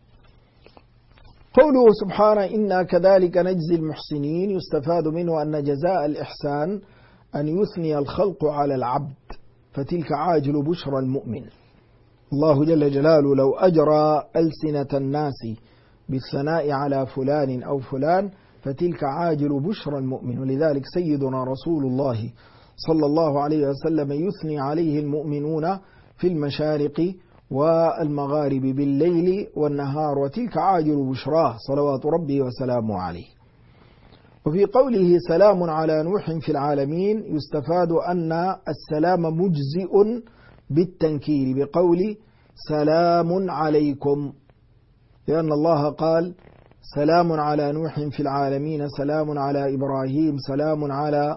قوله سبحانه إنا كذلك نجزي المحسنين يستفاد منه أن جزاء الإحسان أن يثني الخلق على العبد، فتلك عاجل بشرى المؤمن. الله جل جلاله لو أجرى ألسنة الناس بالثناء على فلان أو فلان فتلك عاجل بشرى المؤمن. ولذلك سيدنا رسول الله صلى الله عليه وسلم يثني عليه المؤمنون في المشارق والمغارب بالليل والنهار، وتلك عاجل بشراه صلوات ربي وسلامه عليه. وفي قوله سلام على نوح في العالمين يستفاد أن السلام مجزئ بالتنكير بقول سلام عليكم، لأن الله قال سلام على نوح في العالمين، سلام على إبراهيم، سلام على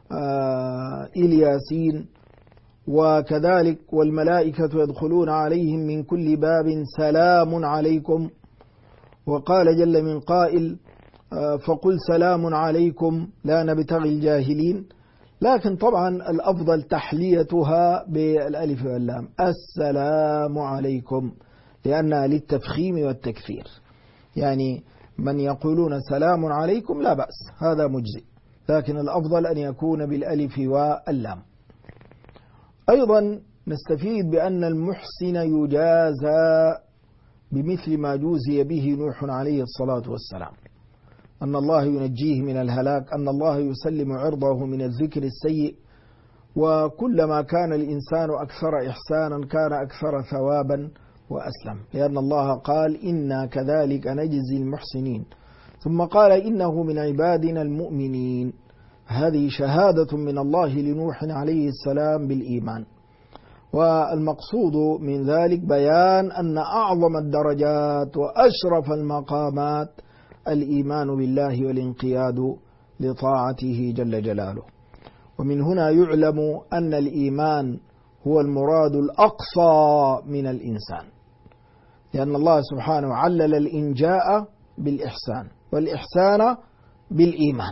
إلياسين، وكذلك والملائكة يدخلون عليهم من كل باب سلام عليكم. وقال جل من قائل فقل سلام عليكم لا نبتغي الجاهلين، لكن طبعا الأفضل تحليتها بالألف واللام السلام عليكم لأنها للتفخيم والتكثير، يعني من يقولون سلام عليكم لا بأس هذا مجزئ، لكن الأفضل أن يكون بالألف واللام. أيضا نستفيد بأن المحسن يجازى بمثل ما جوزي به نوح عليه الصلاة والسلام، أن الله ينجيه من الهلاك، أن الله يسلم عرضه من الذكر السيء، وكلما كان الإنسان أكثر إحسانا كان أكثر ثوابا وأسلم، لأن الله قال إنا كذلك نجزي المحسنين، ثم قال إنه من عبادنا المؤمنين. هذه شهادة من الله لنوح عليه السلام بالإيمان. والمقصود من ذلك بيان أن أعظم الدرجات وأشرف المقامات الإيمان بالله والانقياد لطاعته جل جلاله. ومن هنا يعلم أن الإيمان هو المراد الأقصى من الإنسان، لأن الله سبحانه علل الإنجاء بالإحسان والإحسان بالإيمان،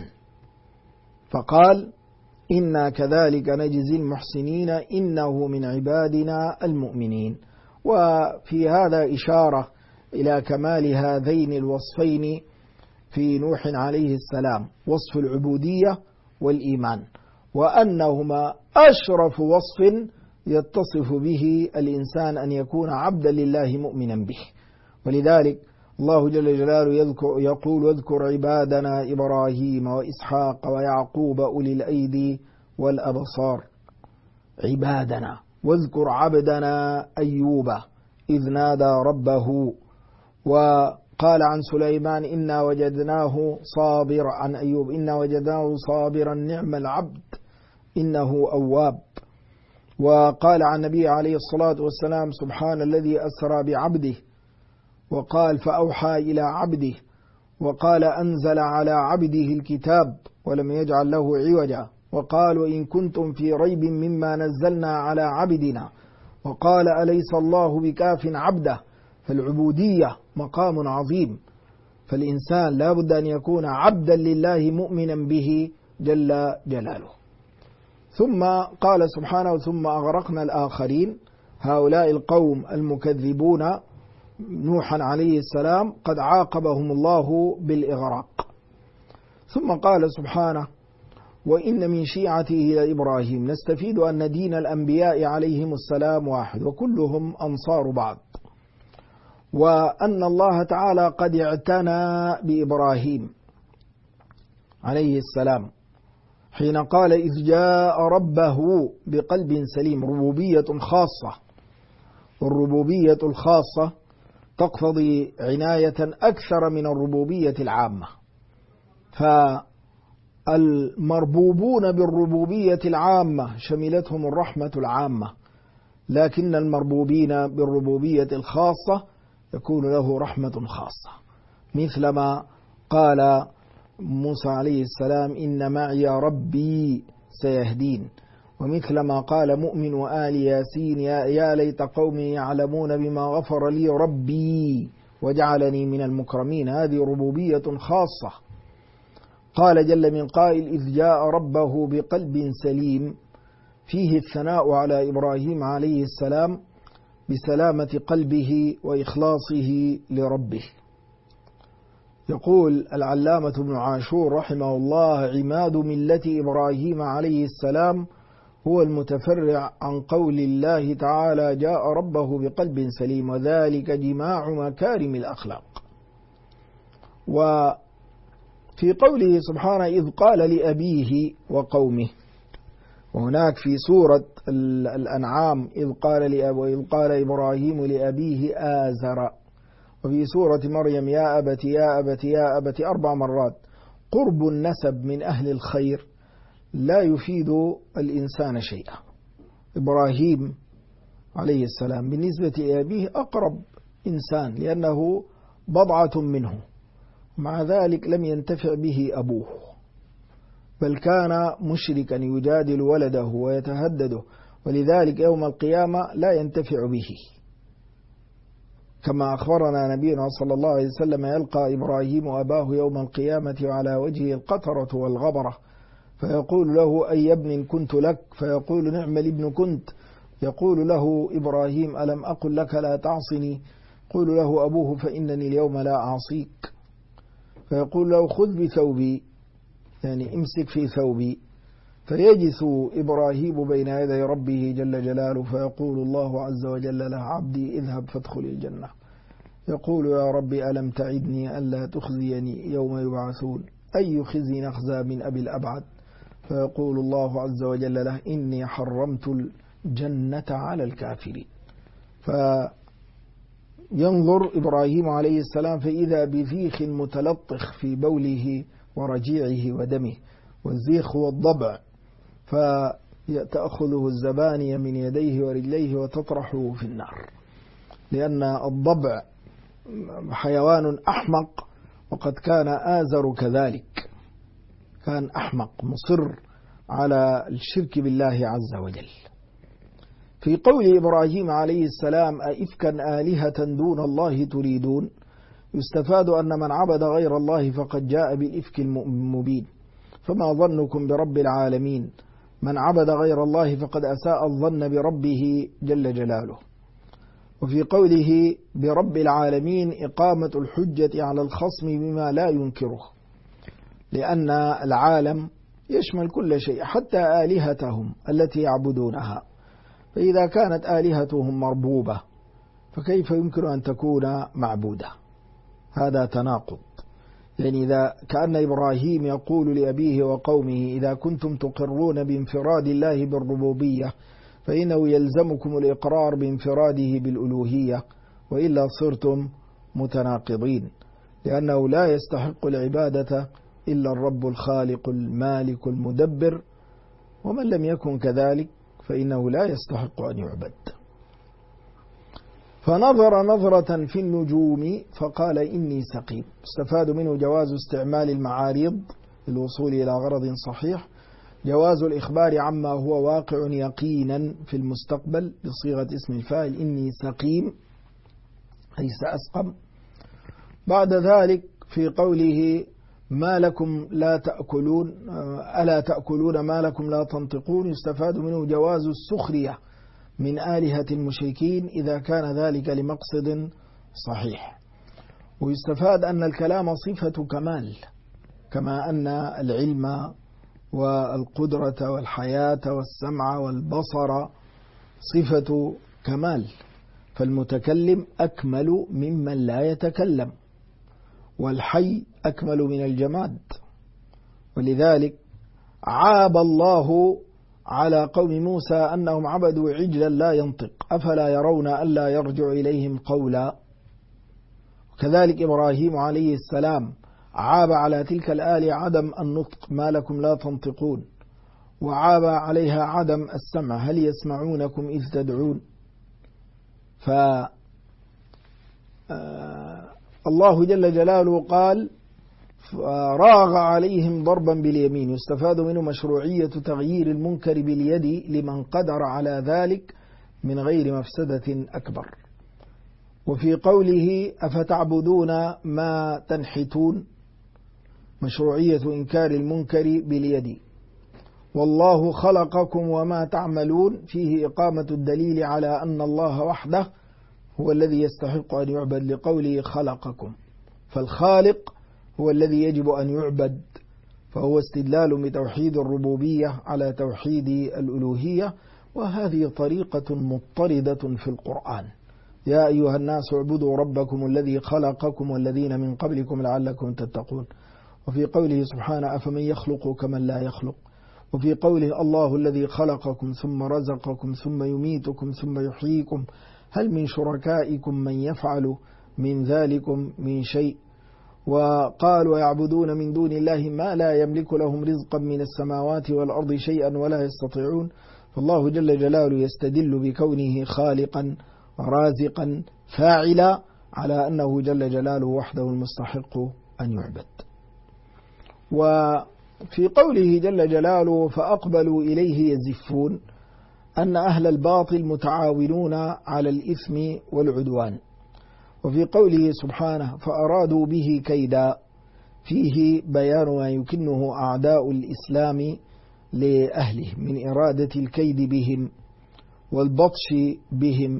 فقال إنا كذلك نجزي المحسنين إنه من عبادنا المؤمنين. وفي هذا إشارة إلى كمال هذين الوصفين في نوح عليه السلام، وصف العبودية والإيمان، وأنهما أشرف وصف يتصف به الإنسان أن يكون عبدا لله مؤمنا به. ولذلك الله جل جلاله يقول واذكر عبادنا إبراهيم وإسحاق ويعقوب أولي الأيدي والأبصار. عبادنا، واذكر عبدنا أيوب إذ نادى ربه، وقال عن سليمان إنا وجدناه صابرا، عن أيوب إنا وجدناه صابرا نعم العبد إنه أواب. وقال عن النبي عليه الصلاة والسلام سبحان الذي أسرى بعبده، وقال فأوحى إلى عبده، وقال أنزل على عبده الكتاب ولم يجعل له عوجا، وقال وإن كنتم في ريب مما نزلنا على عبدنا، وقال أليس الله بكاف عبده. فالعبودية مقام عظيم، فالإنسان لا بد أن يكون عبدا لله مؤمنا به جل جلاله. ثم قال سبحانه ثم أغرقنا الآخرين، هؤلاء القوم المكذبون نوحا عليه السلام قد عاقبهم الله بالإغراق. ثم قال سبحانه وإن من شيعته لإبراهيم. نستفيد أن دين الأنبياء عليهم السلام واحد وكلهم أنصار بعض، وأن الله تعالى قد اعتنى بإبراهيم عليه السلام حين قال إذ جاء ربه بقلب سليم. ربوبية خاصة، والربوبية الخاصة تقتضي عناية أكثر من الربوبية العامة. فالمربوبون بالربوبية العامة شملتهم الرحمة العامة، لكن المربوبين بالربوبية الخاصة يكون له رحمة خاصة، مثلما قال موسى عليه السلام إن معي ربي سيهدين، ومثلما قال مؤمن آل ياسين يا ليت قومي يعلمون بما غفر لي ربي وجعلني من المكرمين. هذه ربوبية خاصة. قال جل من قائل إذ جاء ربه بقلب سليم، فيه الثناء على إبراهيم عليه السلام بسلامة قلبه وإخلاصه لربه. يقول العلامة ابن عاشور رحمه الله عماد ملة إبراهيم عليه السلام هو المتفرع عن قول الله تعالى جاء ربه بقلب سليم، وذلك جماع مكارم الأخلاق. وفي قوله سبحانه إذ قال لأبيه وقومه، وهناك في سورة الأنعام إذ قال إبراهيم لأبيه آزر، وفي سورة مريم يا أبت يا أبت يا أبت 4 مرات. قرب النسب من أهل الخير لا يفيد الإنسان شيئا. إبراهيم عليه السلام بالنسبة لأبيه أقرب إنسان لأنه بضعة منه، مع ذلك لم ينتفع به أبوه، بل كان مشركا يجادل ولده ويتهدده، ولذلك يوم القيامة لا ينتفع به، كما أخبرنا نبينا صلى الله عليه وسلم يلقى إبراهيم أباه يوم القيامة وعلى وجهه القطرة والغبرة، فيقول له أي ابن كنت لك؟ فيقول نعم الابن كنت. يقول له إبراهيم ألم أقل لك لا تعصني؟ يقول له أبوه فإنني اليوم لا أعصيك. فيقول له خذ بثوبي، يعني امسك في ثوبي. فيجث إبراهيم بين يدي ربه جل جلاله، فيقول الله عز وجل له عبدي اذهب فادخل الجنة. يقول يا ربي ألم تعدني ألا تخزيني يوم يبعثون؟ أي خزي نخزى من أبي الأبعد؟ فيقول الله عز وجل له إني حرمت الجنة على الكافرين. فينظر إبراهيم عليه السلام فإذا بذيخ متلطخ في بوله ورجيعه ودمه، والزيخ هو الضبع، تأخذه الزبانية من يديه ورجليه وتطرحه في النار، لأن الضبع حيوان أحمق، وقد كان آزر كذلك، كان أحمق مصر على الشرك بالله عز وجل. في قول إبراهيم عليه السلام أئفكا آلهة دون الله تريدون، يستفاد أن من عبد غير الله فقد جاء بالإفك المبين، فما ظنكم برب العالمين؟ من عبد غير الله فقد أساء الظن بربه جل جلاله. وفي قوله برب العالمين إقامة الحجة على الخصم بما لا ينكره، لأن العالم يشمل كل شيء حتى آلهتهم التي يعبدونها، فإذا كانت آلهتهم مربوبة فكيف يمكن أن تكون معبودة؟ هذا تناقض. يعني إذا كأن إبراهيم يقول لأبيه وقومه إذا كنتم تقرون بانفراد الله بالربوبية فإنه يلزمكم الإقرار بانفراده بالألوهية، وإلا صرتم متناقضين، لأنه لا يستحق العبادة إلا الرب الخالق المالك المدبر، ومن لم يكن كذلك فإنه لا يستحق أن يعبد. فنظر نظرة في النجوم فقال إني سقيم. استفاد منه جواز استعمال المعاريض للوصول إلى غرض صحيح، جواز الإخبار عما هو واقع يقينا في المستقبل بصيغة اسم الفاعل إني سقيم أي سأسقم. بعد ذلك في قوله ما لكم لا تأكلون ألا تأكلون ما لكم لا تنطقون، يستفاد منه جواز السخرية من آلهة المشركين إذا كان ذلك لمقصد صحيح. ويستفاد أن الكلام صفة كمال، كما أن العلم والقدرة والحياة والسمع والبصر صفة كمال، فالمتكلم أكمل ممن لا يتكلم، والحي أكمل من الجماد. ولذلك عاب الله على قوم موسى أنهم عبدوا عجلا لا ينطق أفلا يرون ألا يرجع إليهم قولا. كذلك إبراهيم عليه السلام عاب على تلك الآلهة عدم النطق ما لكم لا تنطقون، وعاب عليها عدم السمع هل يسمعونكم إذ تدعون. الله جل جلاله قال راغ عليهم ضربا باليمين، يستفاد منه مشروعية تغيير المنكر باليد لمن قدر على ذلك من غير مفسدة أكبر. وفي قوله أفتعبدون ما تنحتون مشروعية إنكار المنكر باليد. والله خلقكم وما تعملون فيه إقامة الدليل على أن الله وحده هو الذي يستحق أن يعبد لقوله خلقكم، فالخالق هو الذي يجب أن يعبد، فهو استدلال بتوحيد الربوبية على توحيد الألوهية، وهذه طريقة مضطردة في القرآن. يا أيها الناس اعبدوا ربكم الذي خلقكم والذين من قبلكم لعلكم تتقون. وفي قوله سبحانه أفمن يخلق كمن لا يخلق. وفي قوله الله الذي خلقكم ثم رزقكم ثم يميتكم ثم يحييكم هل من شركائكم من يفعل من ذلكم من شيء. وقال ويعبدون من دون الله ما لا يملك لهم رزقا من السماوات والأرض شيئا ولا يستطيعون. فالله جل جلاله يستدل بكونه خالقا رازقا فاعلا على أنه جل جلاله وحده المستحق أن يعبد. وفي قوله جل جلاله فأقبلوا إليه يزفون أن أهل الباطل متعاونون على الإثم والعدوان. وفي قوله سبحانه فأرادوا به كيدا فيه بيان ما يكنه أعداء الإسلام لأهله من إرادة الكيد بهم والبطش بهم،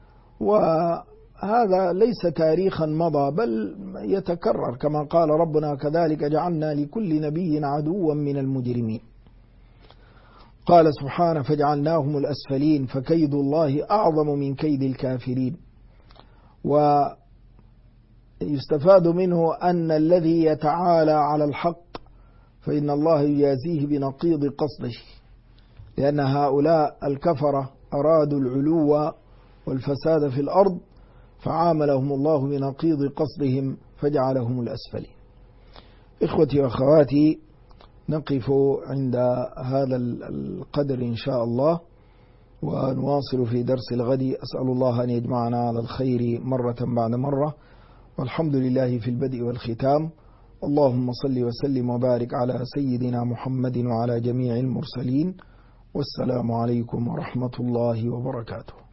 وهذا ليس تاريخا مضى بل يتكرر كما قال ربنا كذلك جعلنا لكل نبي عدوا من المجرمين. قال سبحانه فجعلناهم الأسفلين فكيد الله أعظم من كيد الكافرين. ويستفاد منه أن الذي يتعالى على الحق فإن الله يجازيه بنقيض قصده، لأن هؤلاء الكفرة أرادوا العلو والفساد في الأرض فعاملهم الله بنقيض قصدهم فجعلهم الأسفلين. إخوتي وأخواتي، نقف عند هذا القدر إن شاء الله، ونواصل في درس الغد. أسأل الله أن يجمعنا على الخير مرة بعد مرة، والحمد لله في البدء والختام. اللهم صل وسلم وبارك على سيدنا محمد وعلى جميع المرسلين، والسلام عليكم ورحمة الله وبركاته.